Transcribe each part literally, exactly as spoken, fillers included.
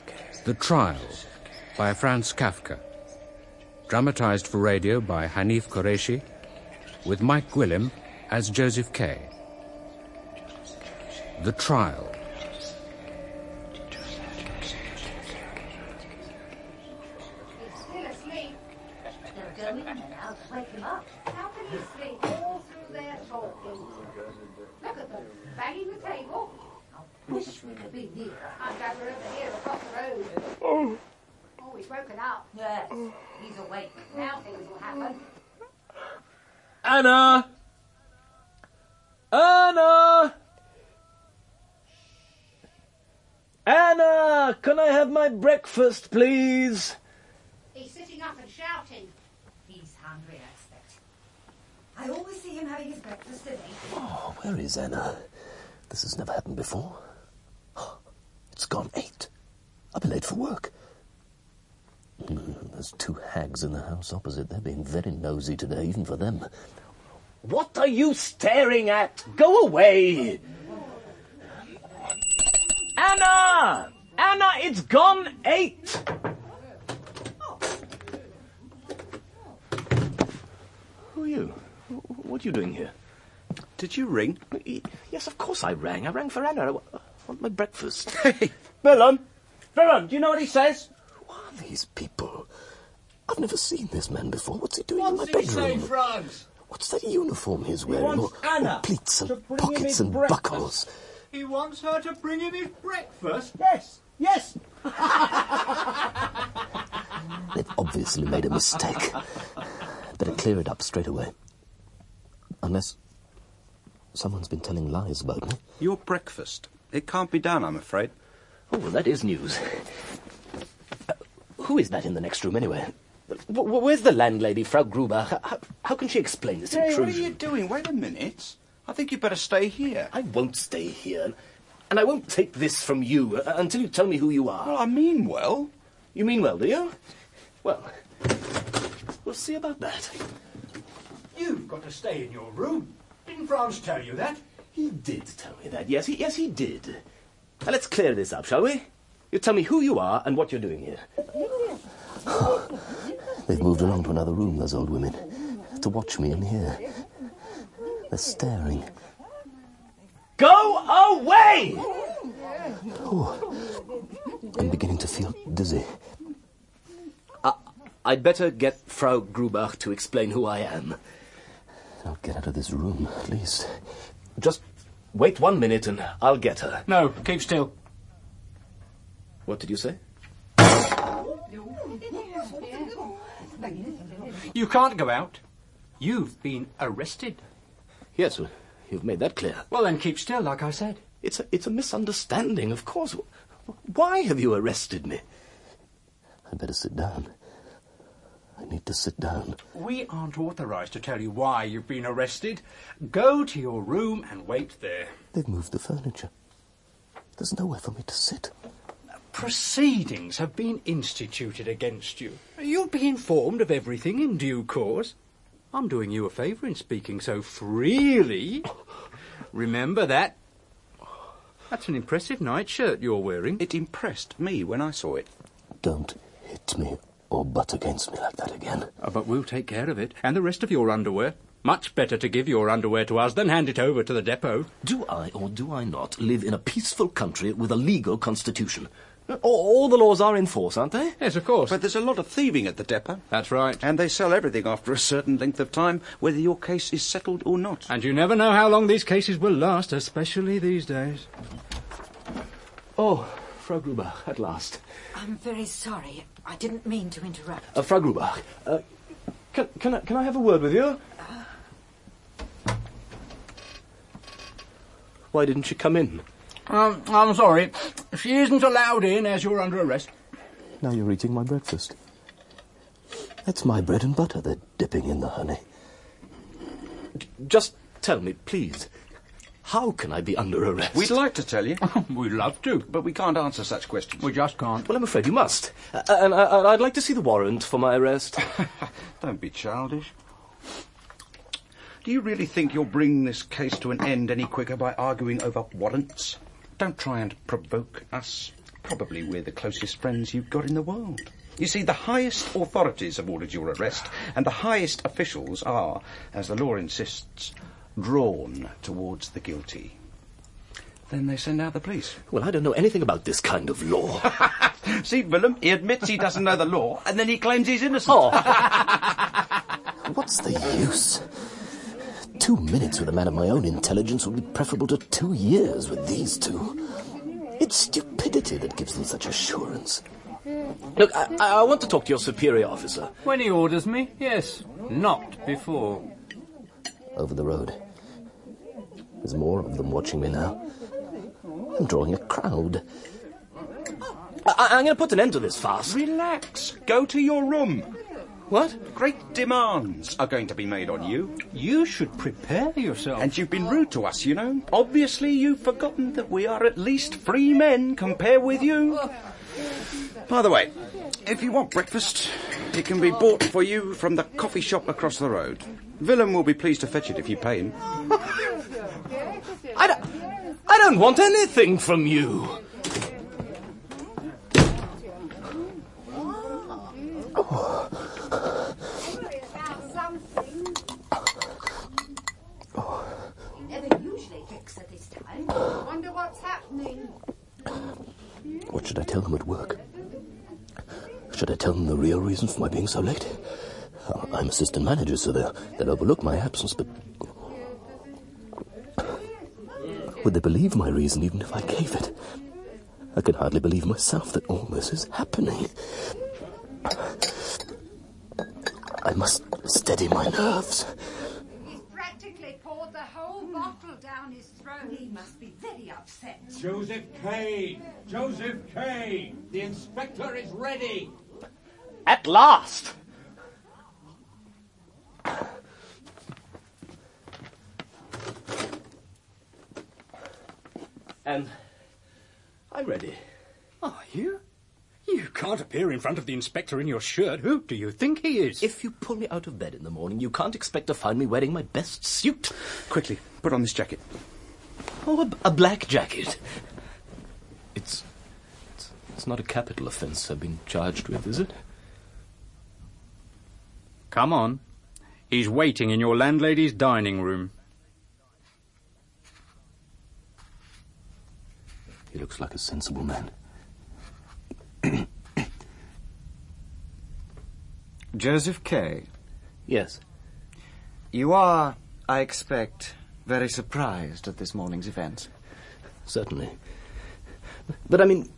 The Trial by Franz Kafka. Dramatised for radio by Hanif Qureshi, with Mike Gwilym as Joseph Kay. The Trial. He's still asleep. They'll go in and out to wake him up. How can he sleep all through their talking? Look at them, banging the table. I wish we could be nearer. I'm glad we're over here across the road. Oh. Oh, he's woken up. Yes, he's awake. Now things will happen. Anna! Anna! Anna! Can I have my breakfast, please? He's sitting up and shouting. He's hungry, I expect. I always see him having his breakfast at eight. Oh, where is Anna? This has never happened before. It's gone eight. I'll be late for work. Mm, there's two hags in the house opposite. They're being very nosy today, even for them. What are you staring at? Go away! Anna! Anna, it's gone eight! Who are you? What are you doing here? Did you ring? Yes, of course I rang. I rang for Anna. I want my breakfast. Hey, Willem! Willem, do you know what he says? Who are these people? I've never seen this man before. What's he doing What's in my he bedroom? say, Franz? What's that uniform he's He wearing? wants or, Anna or pleats to and bring him pockets his and breakfast. buckles. He wants her to bring him his breakfast? Yes, yes. They've obviously made a mistake. Better clear it up straight away. Unless someone's been telling lies about me. Your breakfast. It can't be done, I'm afraid. Oh, well, that is news. Uh, who is that in the next room, anyway? W- w- where's the landlady, Frau Gruber? How, how can she explain this Hey, intrusion? what are you doing? Wait a minute. I think you'd better stay here. I won't stay here. And I won't take this from you uh, until you tell me who you are. Well, I mean well. You mean well, do you? Well, we'll see about that. You've got to stay in your room. Didn't Franz tell you that? He did tell me that. Yes, he, yes, he did. Now, let's clear this up, shall we? You tell me who you are and what you're doing here. They've moved along to another room, those old women, to watch me in here. They're staring. Go away! Oh, I'm beginning to feel dizzy. Uh, I'd better get Frau Gruber to explain who I am. I'll get out of this room, at least. Just wait one minute and I'll get her. No, keep still. What did you say? You can't go out. You've been arrested. Yes, well, you've made that clear. Well, then keep still, like I said. It's a, it's a misunderstanding, of course. Why have you arrested me? I'd better sit down. I need to sit down. We aren't authorised to tell you why you've been arrested. Go to your room and wait there. They've moved the furniture. There's nowhere for me to sit. Proceedings have been instituted against you. You'll be informed of everything in due course. I'm doing you a favour in speaking so freely. Remember that. That's an impressive nightshirt you're wearing. It impressed me when I saw it. Don't hit me or butt against me like that again. Oh, but we'll take care of it. And the rest of your underwear. Much better to give your underwear to us than hand it over to the depot. Do I or do I not live in a peaceful country with a legal constitution? All, all the laws are in force, aren't they? Yes, of course. But there's a lot of thieving at the depot. That's right. And they sell everything after a certain length of time, whether your case is settled or not. And you never know how long these cases will last, especially these days. Oh, Frau Gruber, at last. I'm very sorry. I didn't mean to interrupt. Uh, Frau Gruber, uh, can, can, I, can I have a word with you? Why didn't she come in? Um, I'm sorry. She isn't allowed in as you're under arrest. Now you're eating my breakfast. That's my bread and butter they're dipping in the honey. Just tell me, please, how can I be under arrest? We'd like to tell you. We'd love to. But we can't answer such questions. We just can't. Well, I'm afraid you must. Uh, and I, I'd like to see the warrant for my arrest. Don't be childish. Do you really think you'll bring this case to an end any quicker by arguing over warrants? Don't try and provoke us. Probably we're the closest friends you've got in the world. You see, the highest authorities have ordered your arrest, and the highest officials are, as the law insists, drawn towards the guilty. Then they send out the police. Well, I don't know anything about this kind of law. See, Willem, he admits he doesn't know the law, and then he claims he's innocent. Oh. What's the use? Two minutes with a man of my own intelligence would be preferable to two years with these two. It's stupidity that gives them such assurance. Look, I, I want to talk to your superior officer. When he orders me, yes. Not before. Over the road. There's more of them watching me now. I'm drawing a crowd. I, I'm going to put an end to this farce. Relax. Go to your room. What? Great demands are going to be made on you. You should prepare yourself. And you've been rude to us, you know. Obviously, you've forgotten that we are at least free men compared with you. By the way, if you want breakfast, it can be bought for you from the coffee shop across the road. Willem will be pleased to fetch it if you pay him. I don't, I don't want anything from you. Oh. He never usually drinks at this time. Wonder what's happening. What should I tell them at work? Should I tell them the real reason for my being so late? I'm assistant manager, so they'll, they'll overlook my absence, but... would they believe my reason even if I gave it? I can hardly believe myself that all this is happening. I must steady my nerves. He's practically poured the whole bottle down his throat. He must be very upset. Joseph Kane! Joseph Kane! The inspector is ready! At last! And I'm ready. Are you? You can't appear in front of the inspector in your shirt. Who do you think he is? If you pull me out of bed in the morning, you can't expect to find me wearing my best suit. Quickly, put on this jacket. Oh, a, a black jacket. It's, it's it's not a capital offence I've been charged with, is it? Come on. He's waiting in your landlady's dining room. He looks like a sensible man. Joseph Kay. Yes. You are, I expect, very surprised at this morning's events. Certainly. But, I mean...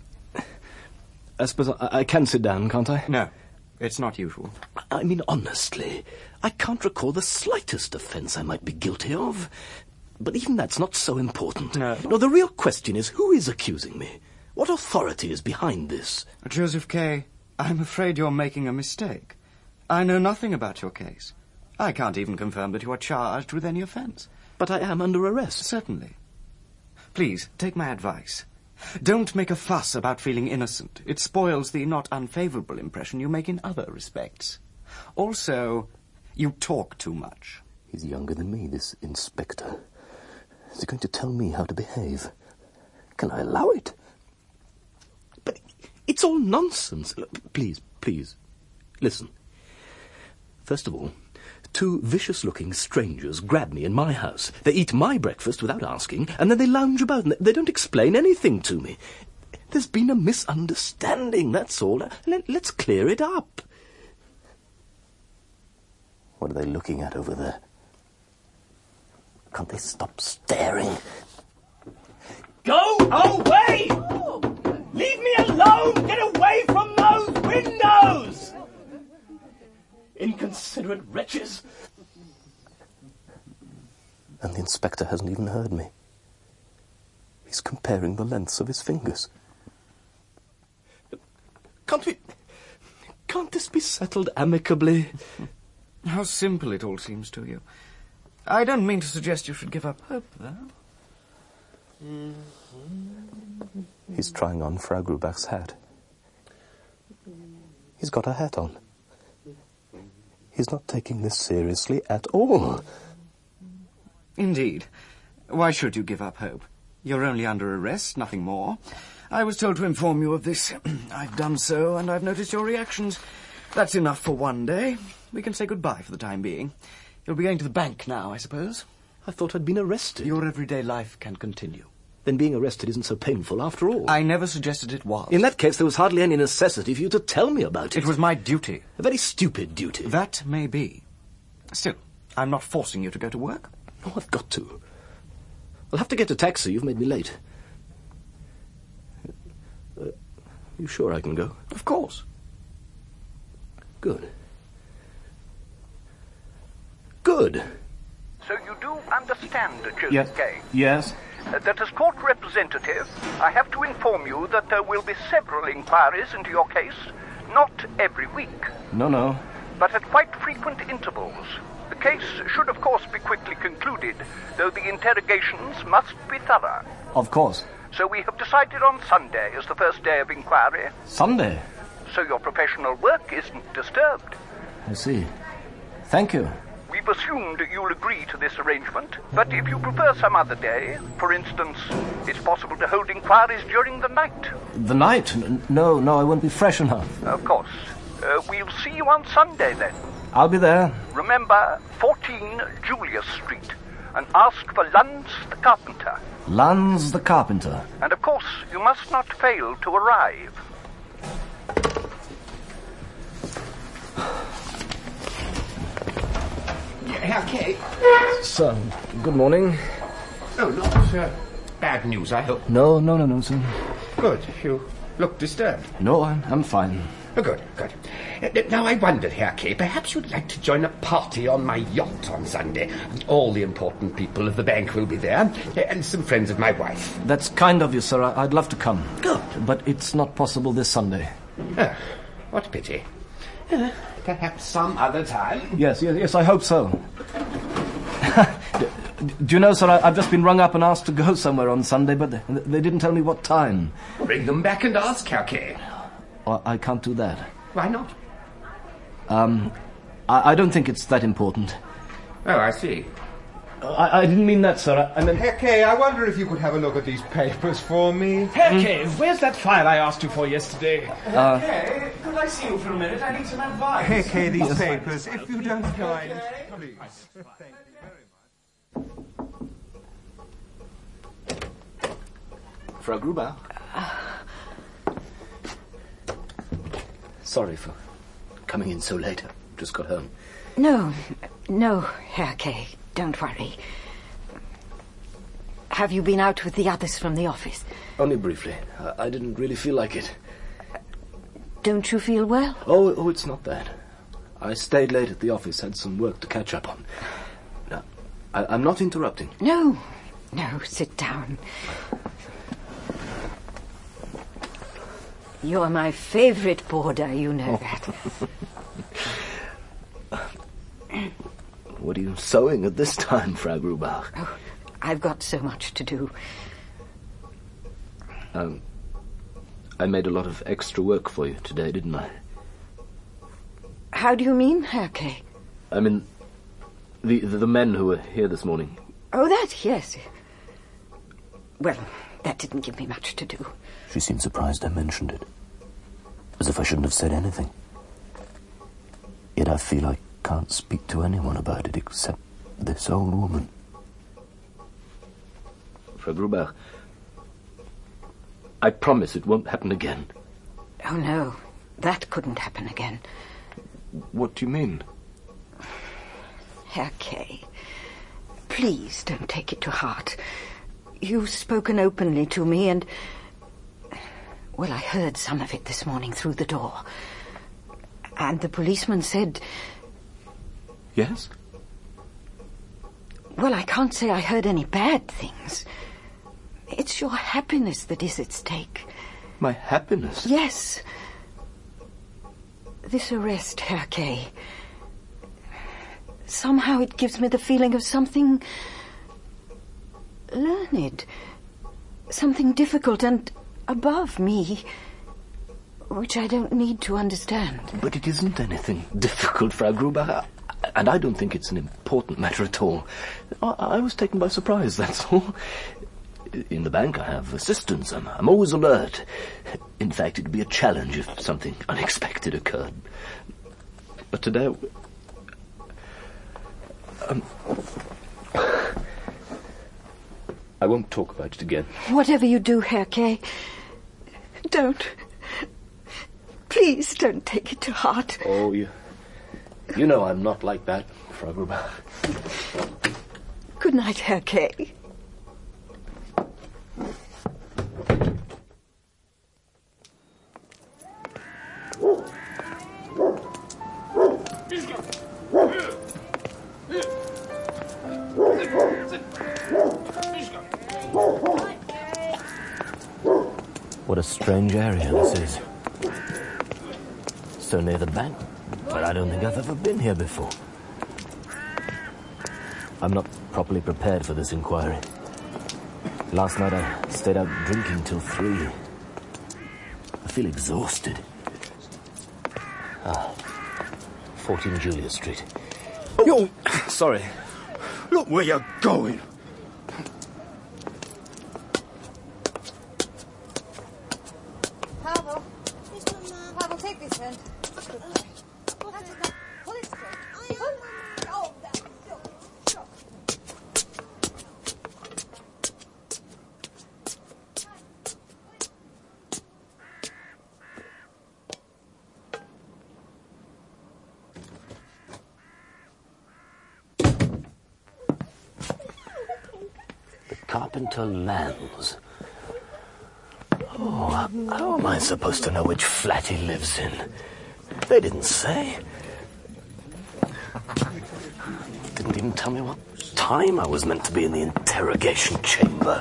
I suppose I, I can sit down, can't I? No, it's not usual. I mean, honestly, I can't recall the slightest offence I might be guilty of. But even that's not so important. No. No, the real question is, who is accusing me? What authority is behind this? Joseph Kay, I'm afraid you're making a mistake. I know nothing about your case. I can't even confirm that you are charged with any offence. But I am under arrest. Certainly. Please, take my advice. Don't make a fuss about feeling innocent. It spoils the not unfavourable impression you make in other respects. Also, you talk too much. He's younger than me, this inspector. Is he going to tell me how to behave? Can I allow it? But it's all nonsense. Please, please, listen. First of all, two vicious-looking strangers grab me in my house. They eat my breakfast without asking, and then they lounge about, and they don't explain anything to me. There's been a misunderstanding, that's all. Let, let's clear it up. What are they looking at over there? Can't they stop staring? Go away! Leave me alone! Get away from those windows! Inconsiderate wretches! And the inspector hasn't even heard me. He's comparing the lengths of his fingers. Can't we... Can't this be settled amicably? How simple it all seems to you. I don't mean to suggest you should give up hope, though. He's trying on Frau Grubach's hat. He's got her hat on. He's not taking this seriously at all. Indeed. Why should you give up hope? You're only under arrest, nothing more. I was told to inform you of this. I've done so, and I've noticed your reactions. That's enough for one day. We can say goodbye for the time being. You'll be going to the bank now, I suppose? I thought I'd been arrested. Your everyday life can continue. Then being arrested isn't so painful after all. I never suggested it was. In that case, there was hardly any necessity for you to tell me about it. It was my duty. A very stupid duty. That may be. Still, I'm not forcing you to go to work. Oh, I've got to. I'll have to get a taxi. You've made me late. Uh, you sure I can go? Of course. Good. Good. So you do understand, Joseph Yes. Kay? Yes. Uh, that as court representative, I have to inform you that there will be several inquiries into your case, not every week, No, no. but at quite frequent intervals. The case should, of course, be quickly concluded, though the interrogations must be thorough. Of course. So we have decided on Sunday as the first day of inquiry, Sunday. so your professional work isn't disturbed. I see. Thank you. We've assumed you'll agree to this arrangement, but if you prefer some other day, for instance, it's possible to hold inquiries during the night. The night? N- No, no, I won't be fresh enough. Of course. Uh, we'll see you on Sunday, then. I'll be there. Remember, fourteen Julius Street, and ask for Lanz the carpenter. Lanz the carpenter. And of course, you must not fail to arrive. Herr Kay? Sir, good morning. Oh, not uh, bad news, I hope. No, no, no, no, sir. Good. You look disturbed. No, I'm, I'm fine. Oh, good, good. Uh, now, I wondered, Herr Kay, perhaps you'd like to join a party on my yacht on Sunday. All the important people of the bank will be there, uh, and some friends of my wife. That's kind of you, sir. I- I'd love to come. Good. But it's not possible this Sunday. Oh, what a pity. Uh, perhaps some other time. Yes, yes, yes, I hope so. Do you know, sir, I- I've just been rung up and asked to go somewhere on Sunday, but they, they didn't tell me what time. Bring them back and ask, Herr Kay. I, I can't do that. Why not? Um, I, I don't think it's that important. Oh, I see. I, I didn't mean that, sir. I, I meant... Herr Kay, I wonder if you could have a look at these papers for me. Herr Kay, where's that file I asked you for yesterday? Uh, Hey, could I see you for a minute? I need some advice. Herr Kay, these papers, if you don't mind, please. Thank you very much. Frau Gruber? Sorry for coming in so late. I just got home. No, no, Herr Kay, don't worry. Have you been out with the others from the office? Only briefly. I, I didn't really feel like it. Don't you feel well? Oh, oh, it's not that. I stayed late at the office, had some work to catch up on. Now, I, I'm not interrupting. No, no, sit down. You're my favorite boarder, you know that. What are you sewing at this time, Frau Grubach? Oh, I've got so much to do. Um, I made a lot of extra work for you today, didn't I? How do you mean, Herr Kay? I mean, the, the the men who were here this morning. Oh, that, yes. Well, that didn't give me much to do. She seemed surprised I mentioned it. As if I shouldn't have said anything. Yet I feel I can't speak to anyone about it except this old woman. Frau Gruber, I promise it won't happen again. Oh, no, that couldn't happen again. What do you mean? Herr Kay, please don't take it to heart. You've spoken openly to me and... Well, I heard some of it this morning through the door. And the policeman said... Yes? Well, I can't say I heard any bad things. It's your happiness that is at stake. My happiness? Yes. This arrest, Herr Kay. Somehow it gives me the feeling of something... learned. Something difficult and above me, which I don't need to understand. But it isn't anything difficult, Frau Gruber. And I don't think it's an important matter at all. I, I was taken by surprise, that's all. In the bank, I have assistants. I'm, I'm always alert. In fact, it'd be a challenge if something unexpected occurred. But today... Um, I won't talk about it again. Whatever you do, Herr Kay, don't... Please don't take it to heart. Oh, you... You know I'm not like that, Frau Gruber. Good night, Herr Kay. What a strange area this is. So near the bank, but I don't think I've ever been here before. I'm not properly prepared for this inquiry. Last night I stayed out drinking till three. I feel exhausted. Ah, fourteen Julia Street. Oh, Yo, sorry. Look where you're going. Pavel, Pavel, take this hand. Pull it straight. Oh, that's so. Carpenter Lands. Oh, how am I supposed to know which flat he lives in? They didn't say. Didn't even tell me what time I was meant to be in the interrogation chamber.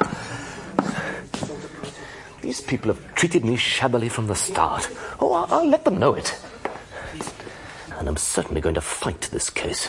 These people have treated me shabbily from the start. Oh, I'll, I'll let them know it. And I'm certainly going to fight this case.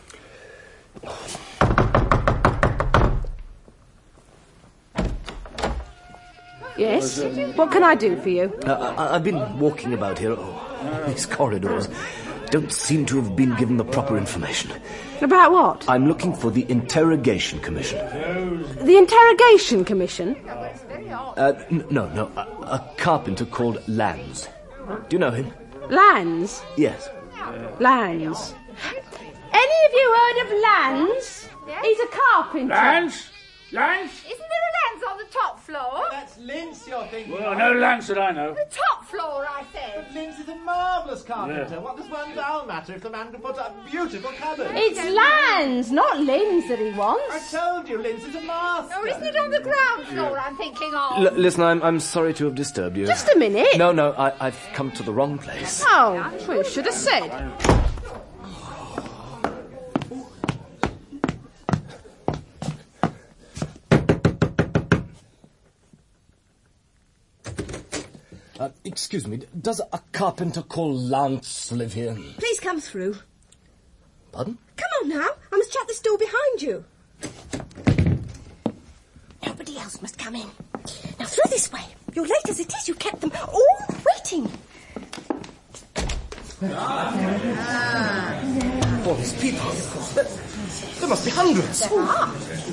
Yes? What can I do for you? Uh, I, I've been walking about here. Oh, these corridors don't seem to have been given the proper information. About what? I'm looking for the Interrogation Commission. The Interrogation Commission? Uh, n- no, no, a, a carpenter called Lands. Do you know him? Lands? Yes. Lands. Any of you heard of Lands? Yes. He's a carpenter. Lands? Lands? Isn't there a Lance on the top floor? That's Linz you're thinking Well, of. no Lands that I know. The top floor, I said. But Linz is a marvellous carpenter. Yeah. What does one down matter if the man can put up beautiful cupboards? It's Lands, not Linz that he I wants. told you, Linz is a master. Oh, isn't it on the ground floor I'm thinking of? L- listen, I'm, I'm sorry to have disturbed you. Just a minute. No, no, I, I've come to the wrong place. Oh, well, you should have said. Uh, excuse me, does a carpenter called Lance live here? Please come through. Pardon? Come on now. I must shut this door behind you. Nobody else must come in. Now through this way. You're late as it is. You kept them all waiting. All these people. There, there must be hundreds. There are.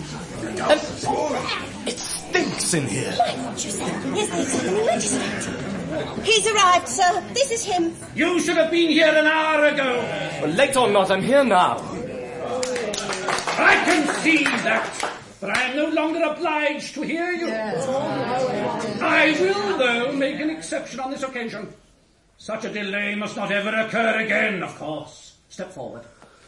And it stinks in here. What you say? Here's the examining magistrate. He's arrived, sir. This is him. You should have been here an hour ago. Well, late or not, I'm here now. I can see that, but I am no longer obliged to hear you. I will, though, make an exception on this occasion. Such a delay must not ever occur again, of course. Step forward.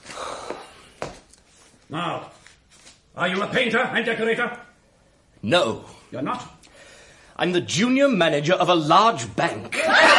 Now, are you a painter and decorator? No. You're not? I'm the junior manager of a large bank.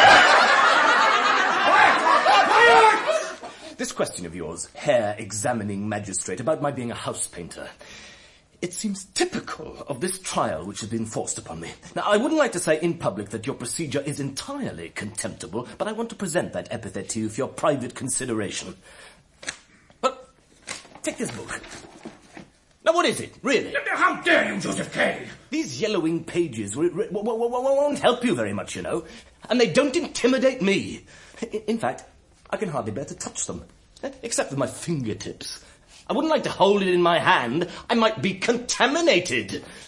This question of yours, Herr Examining Magistrate, about my being a house painter, it seems typical of this trial which has been forced upon me. Now, I wouldn't like to say in public that your procedure is entirely contemptible, but I want to present that epithet to you for your private consideration. But take this book. Now, what is it, really? How dare you, Joseph Kay? These yellowing pages w- w- w- w- won't help you very much, you know. And they don't intimidate me. In, in fact, I can hardly bear to touch them, except with my fingertips. I wouldn't like to hold it in my hand. I might be contaminated.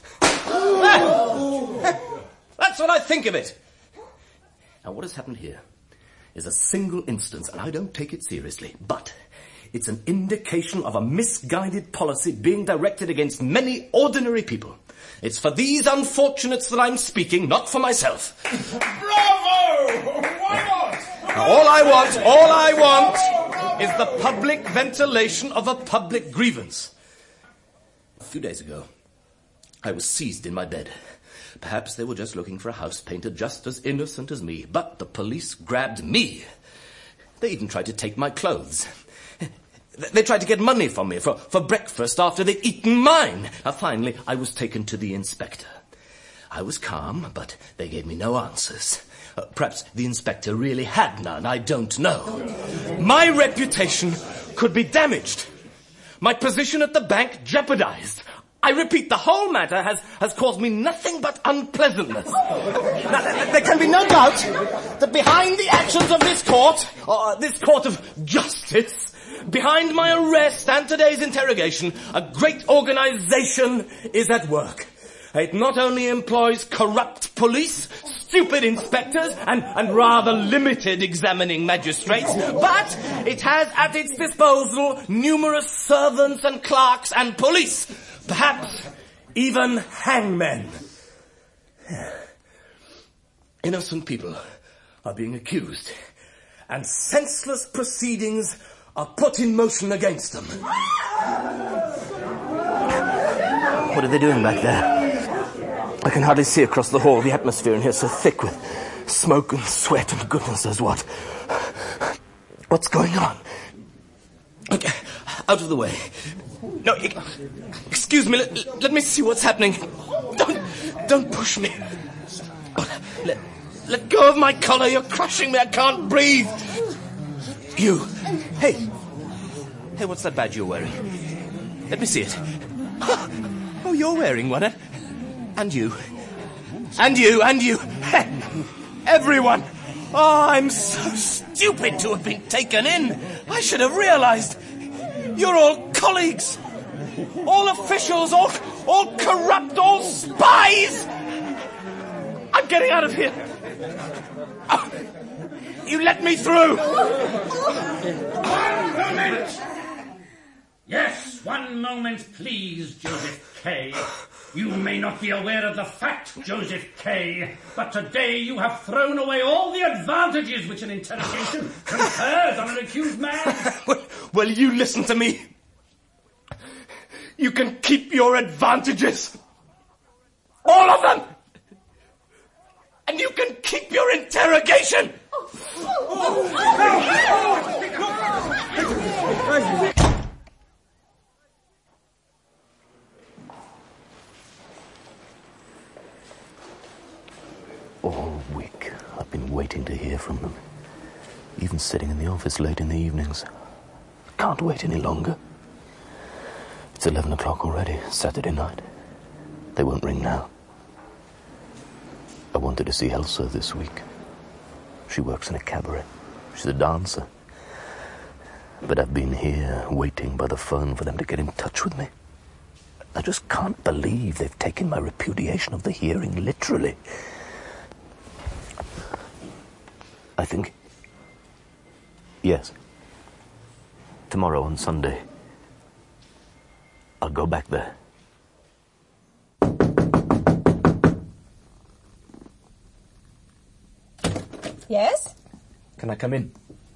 That's what I think of it. Now, what has happened here is a single instance, and I don't take it seriously, but it's an indication of a misguided policy being directed against many ordinary people. It's for these unfortunates that I'm speaking, not for myself. Bravo! Why not? Now, all I want, all I want is the public ventilation of a public grievance. A few days ago, I was seized in my bed. Perhaps they were just looking for a house painter just as innocent as me, but the police grabbed me. They even tried to take my clothes. They tried to get money from me for, for breakfast after they'd eaten mine. Now, finally, I was taken to the inspector. I was calm, but they gave me no answers. Uh, perhaps the inspector really had none, I don't know. My reputation could be damaged. My position at the bank jeopardized. I repeat, the whole matter has, has caused me nothing but unpleasantness. Now, there can be no doubt that behind the actions of this court, or this court of justice, behind my arrest and today's interrogation, a great organization is at work. It not only employs corrupt police, stupid inspectors, and, and rather limited examining magistrates, but it has at its disposal numerous servants and clerks and police, perhaps even hangmen. Innocent people are being accused, and senseless proceedings are put in motion against them. What are they doing back there? I can hardly see across the hall. The atmosphere in here is so thick with smoke and sweat and goodness knows what. What's going on? Okay, out of the way. No, excuse me, let, let me see what's happening. Don't, don't push me. Let, let go of my collar, you're crushing me, I can't breathe. You, hey, hey, what's that badge you're wearing? Let me see it. Oh, you're wearing one, eh? And you, and you, and you, everyone. Oh, I'm so stupid to have been taken in. I should have realized. You're all colleagues, all officials, all, all corrupt, all spies. I'm getting out of here. Oh, you let me through. One moment. Yes, one moment, please, Joseph K. You may not be aware of the fact, Joseph K., but today you have thrown away all the advantages which an interrogation confers on an accused man. well, well, you listen to me. You can keep your advantages. All of them. And you can keep your interrogation. Oh. Oh. Oh. All week, I've been waiting to hear from them. Even sitting in the office late in the evenings. I can't wait any longer. It's eleven o'clock already, Saturday night. They won't ring now. I wanted to see Elsa this week. She works in a cabaret. She's a dancer. But I've been here, waiting by the phone for them to get in touch with me. I just can't believe they've taken my repudiation of the hearing literally. I think... Yes. Tomorrow on Sunday. I'll go back there. Yes? Can I come in?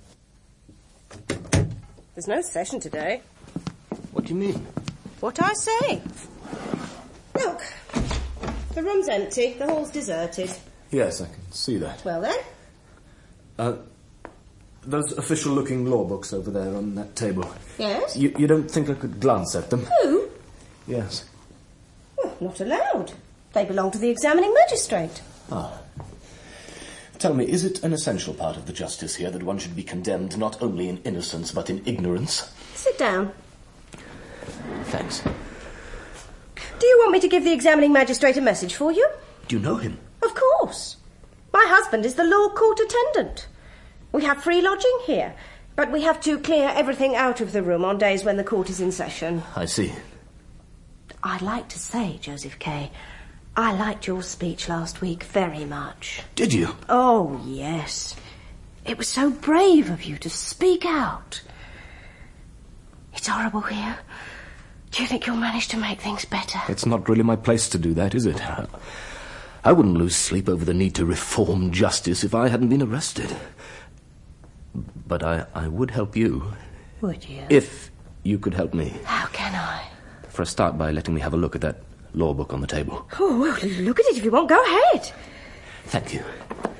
There's no session today. What do you mean? What I say. Look, the room's empty, the hall's deserted. Yes, I can see that. Well then? Uh, those official-looking law books over there on that table. Yes? You, you don't think I could glance at them? Who? Yes. Well, not allowed. They belong to the examining magistrate. Ah. Tell me, is it an essential part of the justice here that one should be condemned not only in innocence but in ignorance? Sit down. Thanks. Do you want me to give the examining magistrate a message for you? Do you know him? Of course. My husband is the law court attendant. We have free lodging here, but we have to clear everything out of the room on days when the court is in session. I see. I'd like to say, Joseph K., I liked your speech last week very much. Did you? Oh, yes. It was so brave of you to speak out. It's horrible here. Do you think you'll manage to make things better? It's not really my place to do that, is it? I wouldn't lose sleep over the need to reform justice if I hadn't been arrested. But I, I would help you. Would you? If you could help me. How can I? For a start, by letting me have a look at that law book on the table. Oh, well, look at it if you want. Go ahead. Thank you.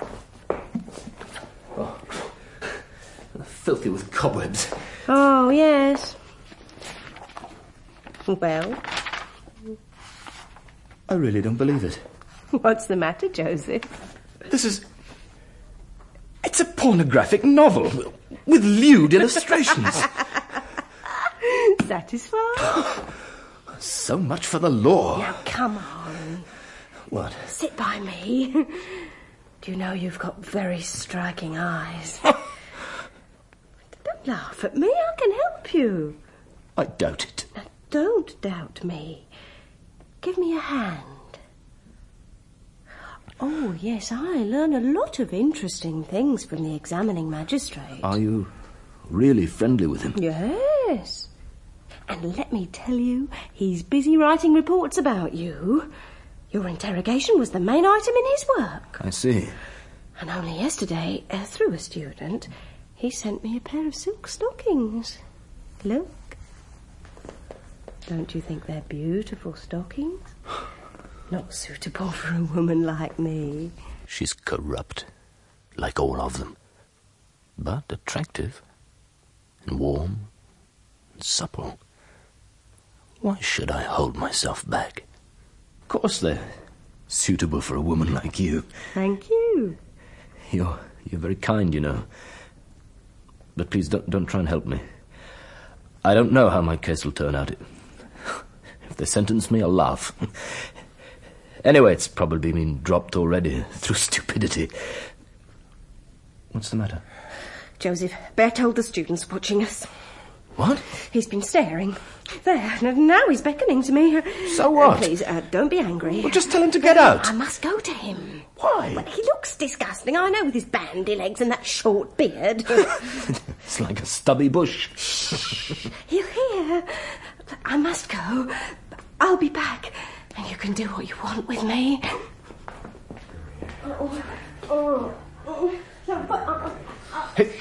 Oh, filthy with cobwebs. Oh, yes. Well? I really don't believe it. What's the matter, Joseph? This is... It's a pornographic novel with lewd illustrations. Satisfied? So much for the law. Now, come on. What? Sit by me. Do you know you've got very striking eyes? Don't laugh at me. I can help you. I doubt it. Now, don't doubt me. Give me a hand. Oh, yes, I learn a lot of interesting things from the examining magistrate. Are you really friendly with him? Yes. And let me tell you, he's busy writing reports about you. Your interrogation was the main item in his work. I see. And only yesterday, uh, through a student, he sent me a pair of silk stockings. Look. Don't you think they're beautiful stockings? Not suitable for a woman like me. She's corrupt, like all of them. But attractive, and warm, and supple. Why should I hold myself back? Of course they're suitable for a woman like you. Thank you. You're, you're very kind, you know. But please don't, don't try and help me. I don't know how my case will turn out. If they sentence me, I'll laugh. Anyway, it's probably been dropped already through stupidity. What's the matter? Joseph, Berthold the student's watching us. What? He's been staring. There, n- now he's beckoning to me. So what? Uh, please, uh, don't be angry. Well, just tell him to get out. I must go to him. Why? Well, he looks disgusting, I know, with his bandy legs and that short beard. It's like a stubby bush. Shh. He'll hear. I must go. I'll be back, and you can do what you want with me. Oh, oh, oh. Hey.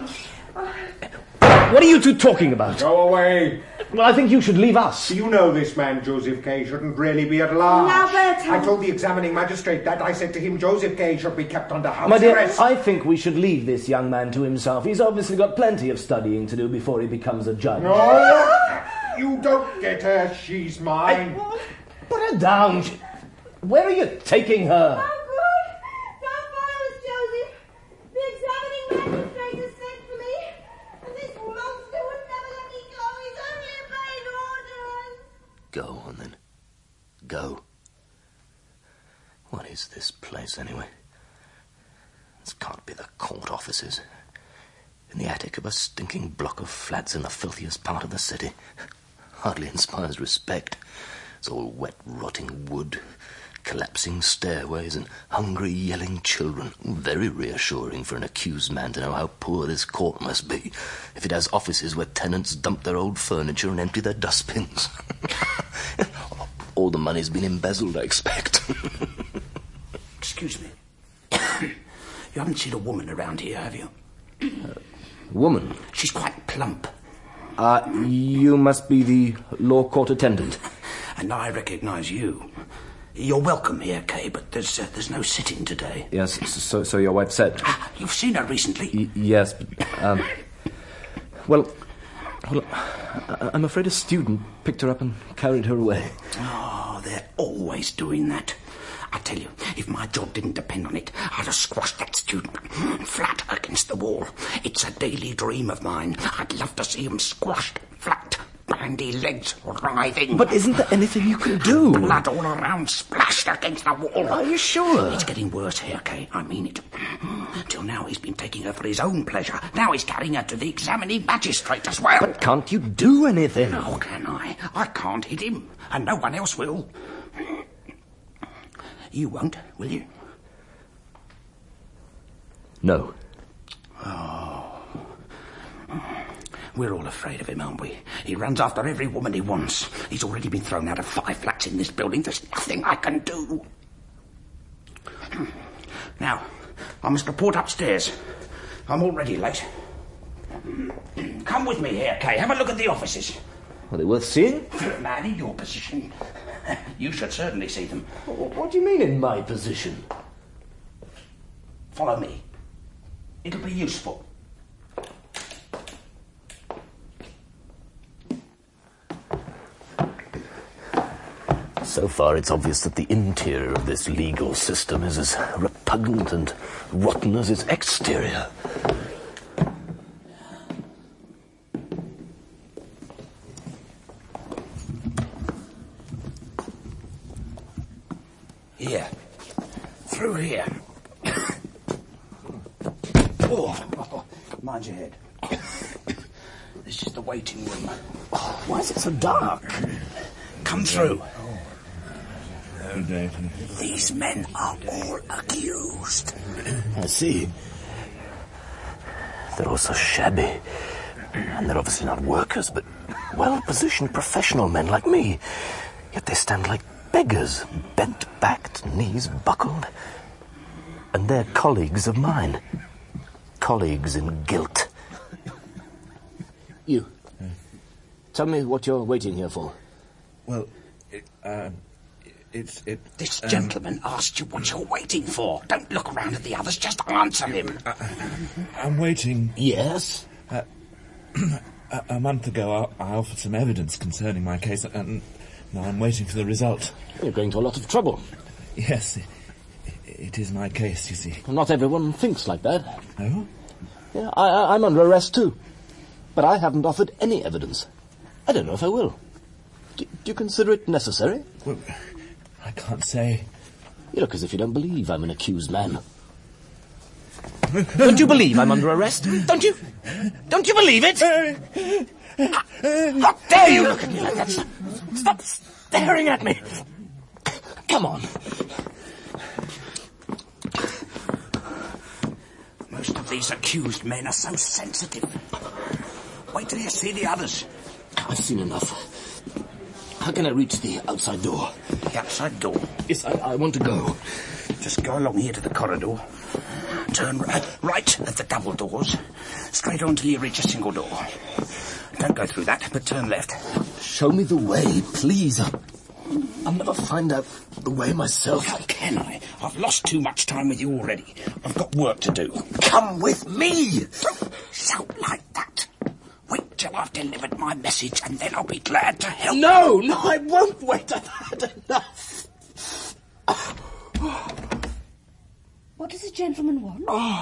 What are you two talking about? Go away. Well, I think you should leave us. You know this man, Joseph Kay, shouldn't really be at large. Now, Berthold. I told the examining magistrate that. I said to him, Joseph Kay should be kept under house My dear, arrest. I think we should leave this young man to himself. He's obviously got plenty of studying to do before he becomes a judge. No, you don't get her. She's mine. I, put her down. She, where are you taking her? Oh, good. Don't follow us, Joseph. The examining magistrate has sent for me. And this monster would never let me go. He's only obeying orders. Go on, then. Go. What is this place, anyway? This can't be the court offices. In the attic of a stinking block of flats in the filthiest part of the city. Hardly inspires respect. It's all wet, rotting wood, collapsing stairways, and hungry, yelling children. Very reassuring for an accused man to know how poor this court must be if it has offices where tenants dump their old furniture and empty their dustbins. All the money's been embezzled, I expect. Excuse me. You haven't seen a woman around here, have you? Uh, woman? She's quite plump. Uh, you must be the law court attendant. And I recognise you. You're welcome here, Kay, but there's uh, there's no sitting today. Yes, so so your wife said. Ah, you've seen her recently? Y- yes, but, um... Well, well, I- I'm afraid a student picked her up and carried her away. Oh, they're always doing that. I tell you, if my job didn't depend on it, I'd have squashed that student flat against the wall. It's a daily dream of mine. I'd love to see him squashed flat, bandy legs writhing. But isn't there anything you can do? Blood all around, splashed against the wall. Are you sure? It's getting worse here, Kay. I mean it. Till now he's been taking her for his own pleasure. Now he's carrying her to the examining magistrate as well. But can't you do anything? How can I? I can't hit him, and no one else will. You won't, will you? No. Oh. We're all afraid of him, aren't we? He runs after every woman he wants. He's already been thrown out of five flats in this building. There's nothing I can do. Now, I must report upstairs. I'm already late. Come with me here, Kay. Have a look at the offices. Are they worth seeing? For a man in your position, you should certainly see them. What do you mean, in my position? Follow me. It'll be useful. So far, it's obvious that the interior of this legal system is as repugnant and rotten as its exterior. Here. Through here. Oh, mind your head. This is the waiting room. Oh, why is it so dark? Come through. Oh, David. These men are all accused. I see. They're all so shabby. And they're obviously not workers, but well-positioned professional men like me. Yet they stand like beggars, bent-backed, knees buckled. And they're colleagues of mine. Colleagues in guilt. You. Tell me what you're waiting here for. Well, it, um, it's... It, this um, gentleman asked you what you're waiting for. Don't look around at the others, just answer him. Uh, I'm waiting... Yes? Uh, a, a month ago, I, I offered some evidence concerning my case, and now I'm waiting for the result. You're going to a lot of trouble. Yes, it, it is my case, you see. Not everyone thinks like that. No? Yeah, I, I, I'm under arrest too. But I haven't offered any evidence. I don't know if I will. Do, do you consider it necessary? Well, I can't say. You look as if you don't believe I'm an accused man. Don't you believe I'm under arrest? Don't you? Don't you believe it? How dare you look at me like that? Stop staring at me. Come on. Most of these accused men are so sensitive. Wait till you see the others. I've seen enough. How can I reach the outside door? The outside door? Yes, I, I want to go. Just go along here to the corridor. Turn right, right at the double doors. Straight on till you reach a single door. Don't go through that, but turn left. Show me the way, please. I'll never find out the way myself. How can I? I've lost too much time with you already. I've got work to do. Come with me! Don't shout like that. Wait till I've delivered my message, and then I'll be glad to help. No, no, I won't wait. I've had enough. What does the gentleman want?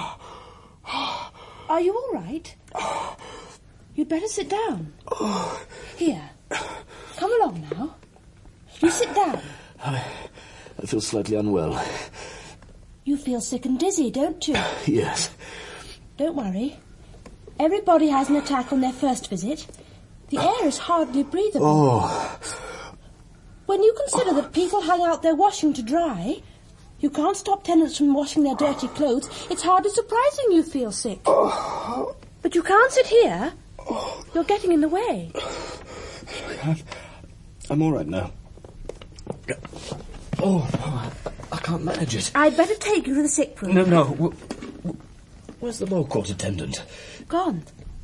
Are you all right? You'd better sit down. Here. Come along now. You sit down. I, I feel slightly unwell. You feel sick and dizzy, don't you? Yes. Don't worry. Everybody has an attack on their first visit. The air is hardly breathable. Oh. When you consider that people hang out their washing to dry, you can't stop tenants from washing their dirty clothes, it's hardly surprising you feel sick. Oh. But you can't sit here. You're getting in the way. I'm, I'm all right now. Oh, no, I, I can't manage it. I'd better take you to the sick room. No, no. W- w- where's the law court attendant? Gone.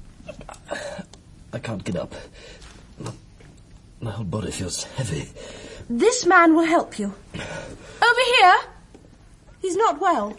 I can't get up. My whole body feels heavy. This man will help you. Over here. He's not well.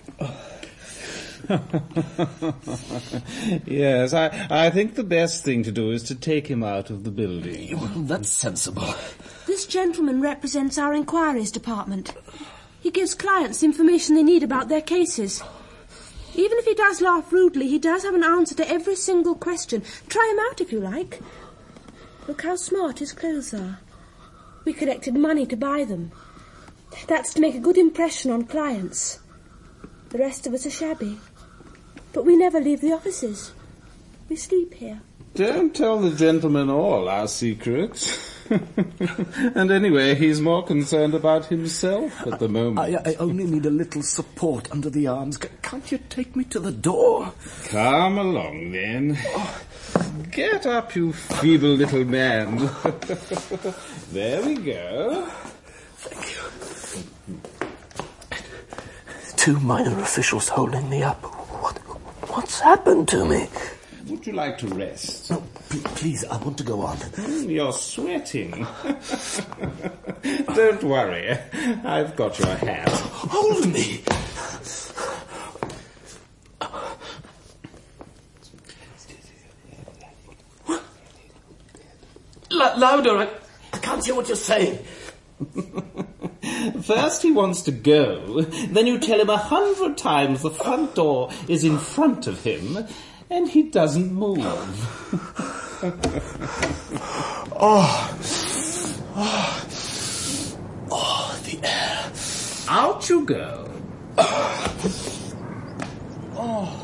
Yes, I, I think the best thing to do is to take him out of the building. Well, that's sensible. This gentleman represents our inquiries department. He gives clients information they need about their cases. Even if he does laugh rudely, he does have an answer to every single question. Try him out if you like. Look how smart his clothes are. We collected money to buy them. That's to make a good impression on clients. The rest of us are shabby. But we never leave the offices. We sleep here. Don't tell the gentleman all our secrets. And anyway, he's more concerned about himself at the moment. I, I only need a little support under the arms. C- can't you take me to the door? Come along, then. Oh. Get up, you feeble little man. There we go. Thank you. Two minor officials holding me up. What, what's happened to me? Would you like to rest? No, p- please, I want to go on. Mm, you're sweating. Don't worry. I've got your hat. Hold me. L- louder, I, I can't hear what you're saying. First he wants to go, then you tell him a hundred times the front door is in front of him, and he doesn't move. oh. oh. Oh, the air. Out you go. Oh.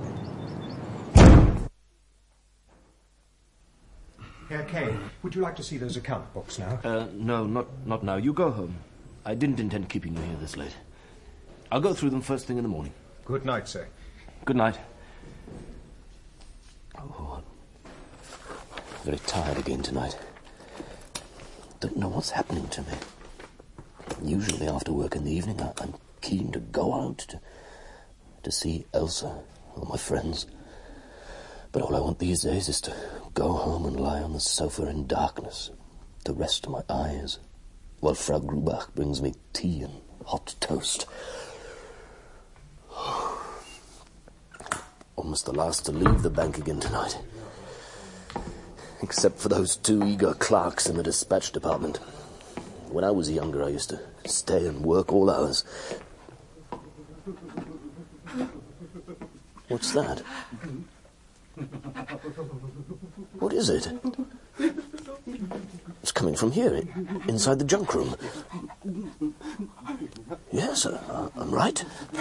Herr Kane, would you like to see those account books now? Uh, no, not not now. You go home. I didn't intend keeping you here this late. I'll go through them first thing in the morning. Good night, sir. Good night. Oh, I'm very tired again tonight. Don't know what's happening to me. Usually after work in the evening, I, I'm keen to go out to, to see Elsa or my friends. But all I want these days is to go home and lie on the sofa in darkness, to rest my eyes, while Frau Grubach brings me tea and hot toast. Almost the last to leave the bank again tonight. Except for those two eager clerks in the dispatch department. When I was younger, I used to stay and work all hours. What's that? What is it? It's coming from here, inside the junk room. Yes, uh, I'm right.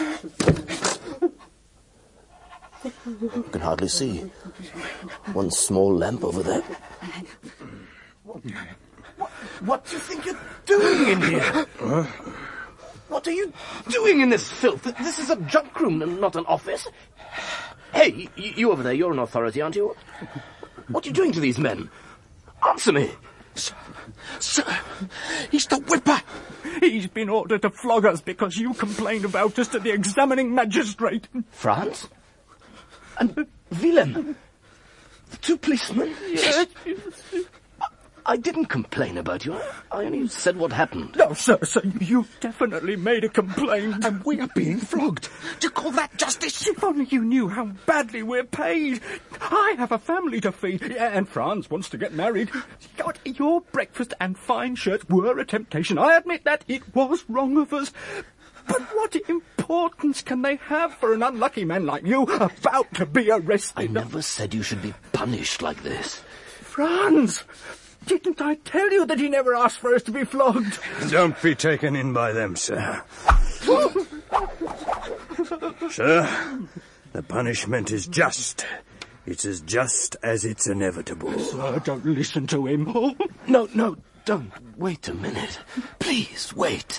I can hardly see. One small lamp over there. What, what, what do you think you're doing in here? Huh? What are you doing in this filth? This is a junk room and not an office. Hey, you, you over there, you're an authority, aren't you? What are you doing to these men? Answer me. Sir, sir, he's the whipper. He's been ordered to flog us because you complained about us to the examining magistrate. Franz? And Willem? The two policemen? Yes. I didn't complain about you. I only said what happened. No, sir, sir, you definitely made a complaint. And we are being flogged. Do you call that justice? If only you knew how badly we're paid. I have a family to feed, and Franz wants to get married. God, your breakfast and fine shirts were a temptation. I admit that it was wrong of us. But what importance can they have for an unlucky man like you about to be arrested? I never said you should be punished like this. Franz! Didn't I tell you that he never asked for us to be flogged? Don't be taken in by them, sir. Sir, the punishment is just. It's as just as it's inevitable. Sir, don't listen to him. No, no, don't. Wait a minute. Please, wait.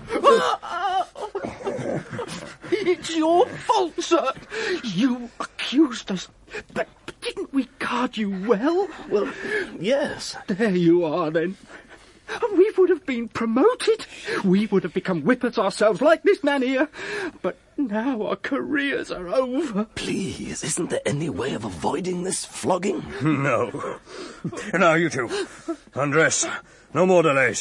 It's your fault, sir. You accused us, but didn't we guard you well? Well, yes. There you are, then. We would have been promoted. We would have become whippers ourselves, like this man here. But now our careers are over. Please, isn't there any way of avoiding this flogging? No. Now, you two. Undress. No more delays.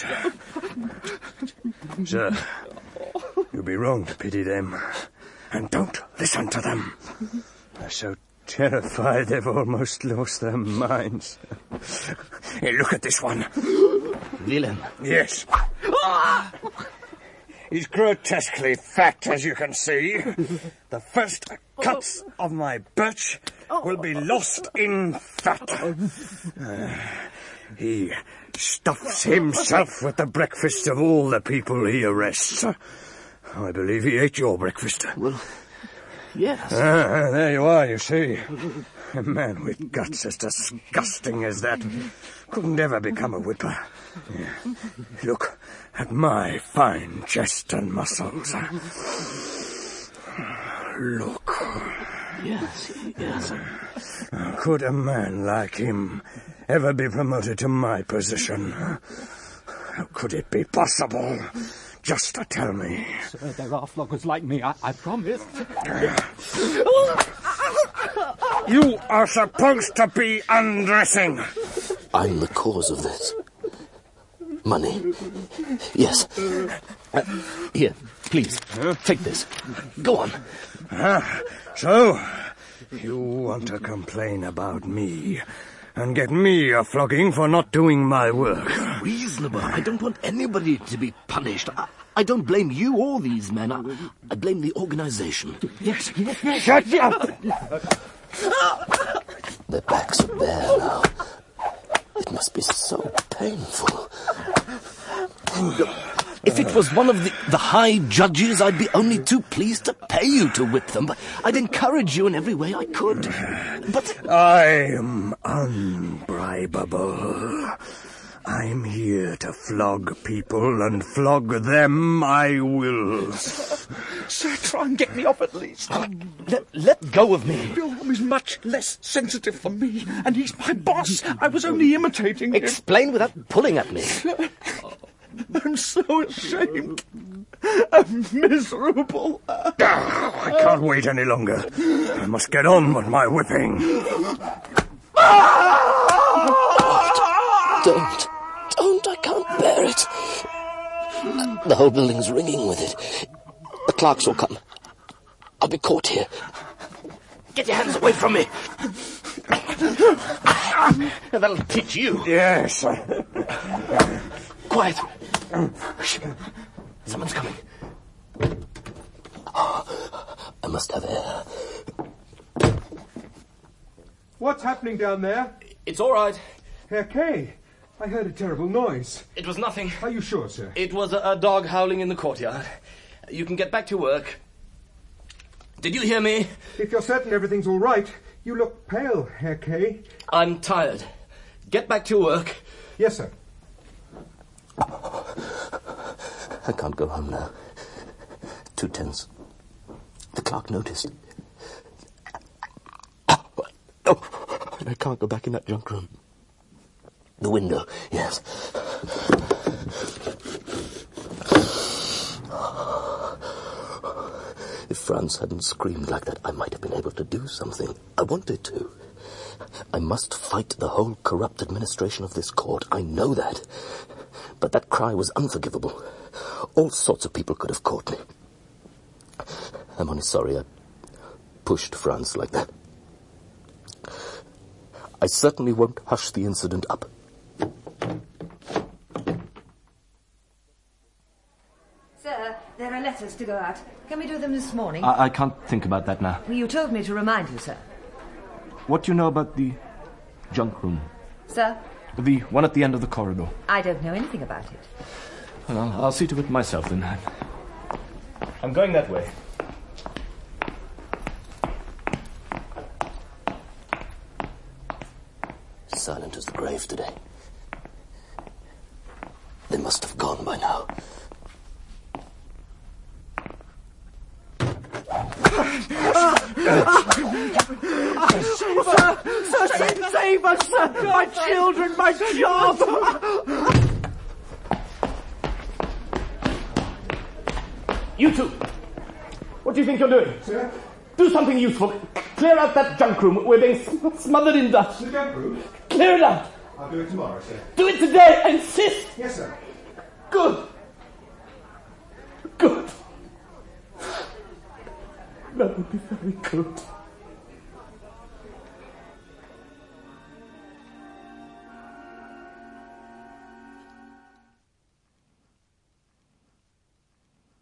Sir, you'd be wrong to pity them. And don't listen to them. They're so terrified they've almost lost their minds. Hey, look at this one. Willem. Yes. He's grotesquely fat, as you can see. The first cuts of my birch will be lost in fat. Uh, he stuffs himself with the breakfast of all the people he arrests. I believe he ate your breakfast. Well, yes. Ah, there you are, you see. A man with guts as disgusting as that couldn't ever become a whipper. Yeah. Look at my fine chest and muscles. Look. Yes, yes. Could a man like him ever be promoted to my position? How could it be possible? Just to tell me. Sir, there are floggers like me, I, I promise. You are supposed to be undressing. I'm the cause of this. Money. Yes. Uh, here, please, take this. Go on. Ah, so, you want to complain about me and get me a flogging for not doing my work. Reasonable. I don't want anybody to be punished. I, I don't blame you or these men. I, I blame the organization. Yes, yes, yes. Shut up! Their backs are bare now. It must be so painful. If it was one of the, the high judges, I'd be only too pleased to pay you to whip them. But I'd encourage you in every way I could. But I am unbribable. I'm here to flog people, and flog them I will. Sir, try and get me off at least. Let, let go of me. Wilhelm is much less sensitive than me, and he's my boss. I was only imitating him. Explain without pulling at me. I'm so ashamed. I'm miserable. I can't wait any longer. I must get on with my whipping. Don't. Don't. I can't bear it. The whole building's ringing with it. The clerks will come. I'll be caught here. Get your hands away from me. That'll teach you. Yes. Quiet. Someone's coming. I must have air. What's happening down there? It's all right. Herr Kay, I heard a terrible noise. It was nothing. Are you sure, sir? It was a, a dog howling in the courtyard. You can get back to work. Did you hear me? If you're certain everything's all right, you look pale, Herr Kay. I'm tired. Get back to work. Yes, sir. I can't go home now. Too tense. The clerk noticed. Oh, I can't go back in that junk room. The window, yes. If Franz hadn't screamed like that, I might have been able to do something. I wanted to. I must fight the whole corrupt administration of this court. I know that. But that cry was unforgivable. All sorts of people could have caught me. I'm only sorry I pushed Franz like that. I certainly won't hush the incident up. Sir, there are letters to go out. Can we do them this morning? I, I can't think about that now. Well, you told me to remind you, sir. What do you know about the junk room? Sir? The one at the end of the corridor. I don't know anything about it. Well, I'll, I'll see to it myself then. I'm, I'm going that way. Silent as the grave today. They must have gone by now. Save us! Sir, save, save us, sir! My children, my job! You two! What do you think you're doing? Sir? Do something useful. Clear out that junk room. We're being sm- smothered in dust. The junk room? Clear it out! I'll do it tomorrow, sir. Do it today! I insist! Yes, sir. Good! Good! That would be very good.